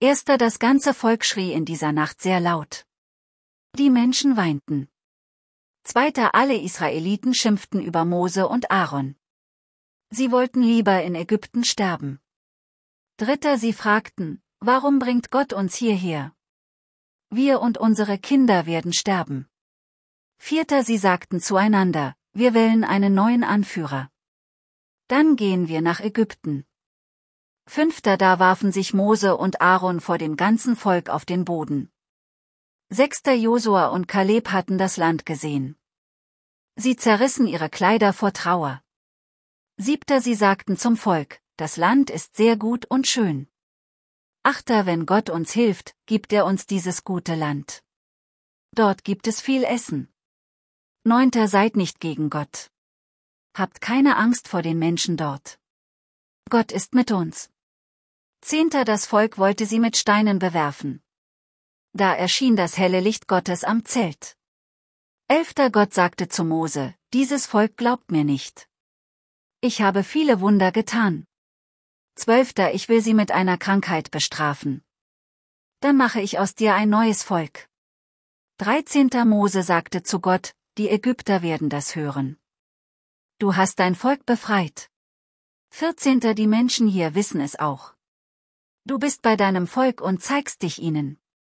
Erster, das ganze Volk schrie in dieser Nacht sehr laut. Die Menschen weinten. Zweiter, alle Israeliten schimpften über Mose und Aaron. Sie wollten lieber in Ägypten sterben. Dritter, sie fragten, warum bringt Gott uns hierher? Wir und unsere Kinder werden sterben. Vierter, sie sagten zueinander, wir wählen einen neuen Anführer. Dann gehen wir nach Ägypten. Fünfter, da warfen sich Mose und Aaron vor dem ganzen Volk auf den Boden. Sechster, Josua und Kaleb hatten das Land gesehen. Sie zerrissen ihre Kleider vor Trauer. Siebter, sie sagten zum Volk, das Land ist sehr gut und schön. Achter, wenn Gott uns hilft, gibt er uns dieses gute Land. Dort gibt es viel Essen. Neunter, seid nicht gegen Gott. Habt keine Angst vor den Menschen dort. Gott ist mit uns. Zehnter, das Volk wollte sie mit Steinen bewerfen. Da erschien das helle Licht Gottes am Zelt. Elfter, Gott sagte zu Mose, dieses Volk glaubt mir nicht. Ich habe viele Wunder getan. Zwölfter, ich will sie mit einer Krankheit bestrafen. Dann mache ich aus dir ein neues Volk. 13. Mose sagte zu Gott, die Ägypter werden das hören. Du hast dein Volk befreit. 14. Die Menschen hier wissen es auch. Du bist bei deinem Volk und zeigst dich ihnen.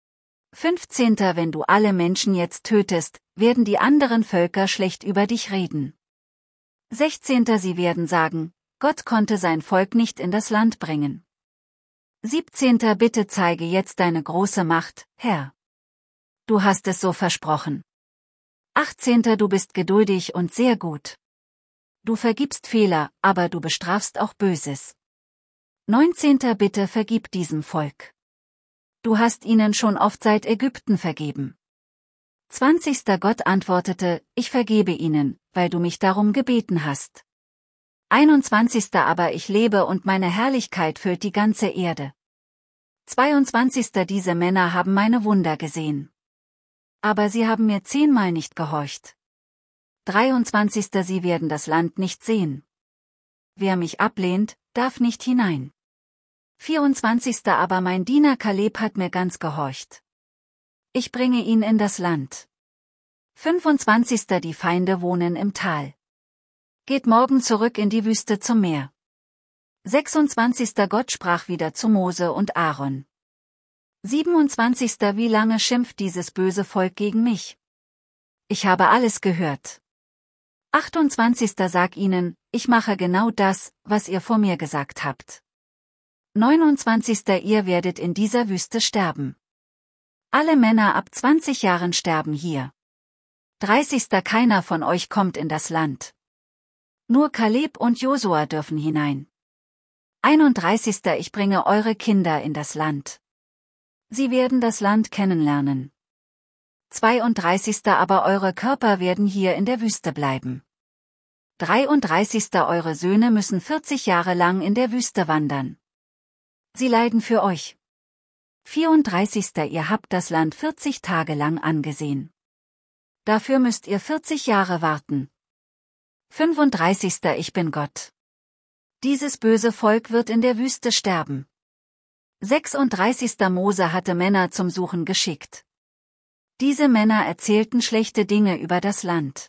15. Wenn du alle Menschen jetzt tötest, werden die anderen Völker schlecht über dich reden. 16. Sie werden sagen, Gott konnte sein Volk nicht in das Land bringen. 17. Bitte zeige jetzt deine große Macht, Herr. Du hast es so versprochen. 18. Du bist geduldig und sehr gut. Du vergibst Fehler, aber du bestrafst auch Böses. 19. Bitte vergib diesem Volk. Du hast ihnen schon oft seit Ägypten vergeben. 20. Gott antwortete, ich vergebe ihnen, weil du mich darum gebeten hast. 21. Aber ich lebe und meine Herrlichkeit füllt die ganze Erde. 22. Diese Männer haben meine Wunder gesehen. Aber sie haben mir 10-mal nicht gehorcht. 23. Sie werden das Land nicht sehen. Wer mich ablehnt, darf nicht hinein. 24. Aber mein Diener Kaleb hat mir ganz gehorcht. Ich bringe ihn in das Land. 25. Die Feinde wohnen im Tal. Geht morgen zurück in die Wüste zum Meer. 26. Gott sprach wieder zu Mose und Aaron. 27. Wie lange schimpft dieses böse Volk gegen mich? Ich habe alles gehört. 28. Sag ihnen, ich mache genau das, was ihr vor mir gesagt habt. 29. Ihr werdet in dieser Wüste sterben. Alle Männer ab 20 Jahren sterben hier. 30. Keiner von euch kommt in das Land. Nur Kaleb und Josua dürfen hinein. 31. Ich bringe eure Kinder in das Land. Sie werden das Land kennenlernen. 32. Aber eure Körper werden hier in der Wüste bleiben. 33. Eure Söhne müssen 40 Jahre lang in der Wüste wandern. Sie leiden für euch. 34. Ihr habt das Land 40 Tage lang angesehen. Dafür müsst ihr 40 Jahre warten. 35. Ich bin Gott. Dieses böse Volk wird in der Wüste sterben. 36. Mose hatte Männer zum Suchen geschickt. Diese Männer erzählten schlechte Dinge über das Land.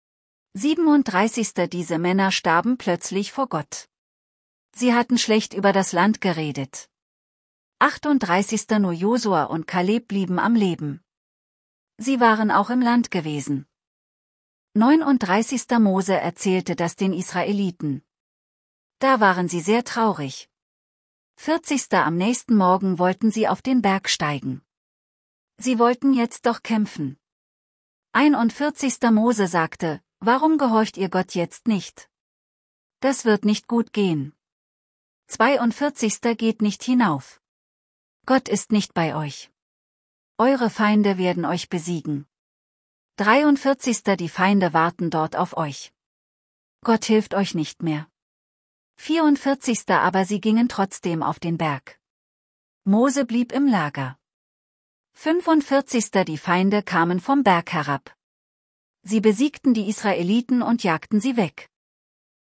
37. Diese Männer starben plötzlich vor Gott. Sie hatten schlecht über das Land geredet. 38. Nur Josua und Kaleb blieben am Leben. Sie waren auch im Land gewesen. 39. Mose erzählte das den Israeliten. Da waren sie sehr traurig. 40. Am nächsten Morgen wollten sie auf den Berg steigen. Sie wollten jetzt doch kämpfen. 41. Mose sagte, warum gehorcht ihr Gott jetzt nicht? Das wird nicht gut gehen. 42. Geht nicht hinauf. Gott ist nicht bei euch. Eure Feinde werden euch besiegen. 43. Die Feinde warten dort auf euch. Gott hilft euch nicht mehr. 44. Aber sie gingen trotzdem auf den Berg. Mose blieb im Lager. 45. Die Feinde kamen vom Berg herab. Sie besiegten die Israeliten und jagten sie weg.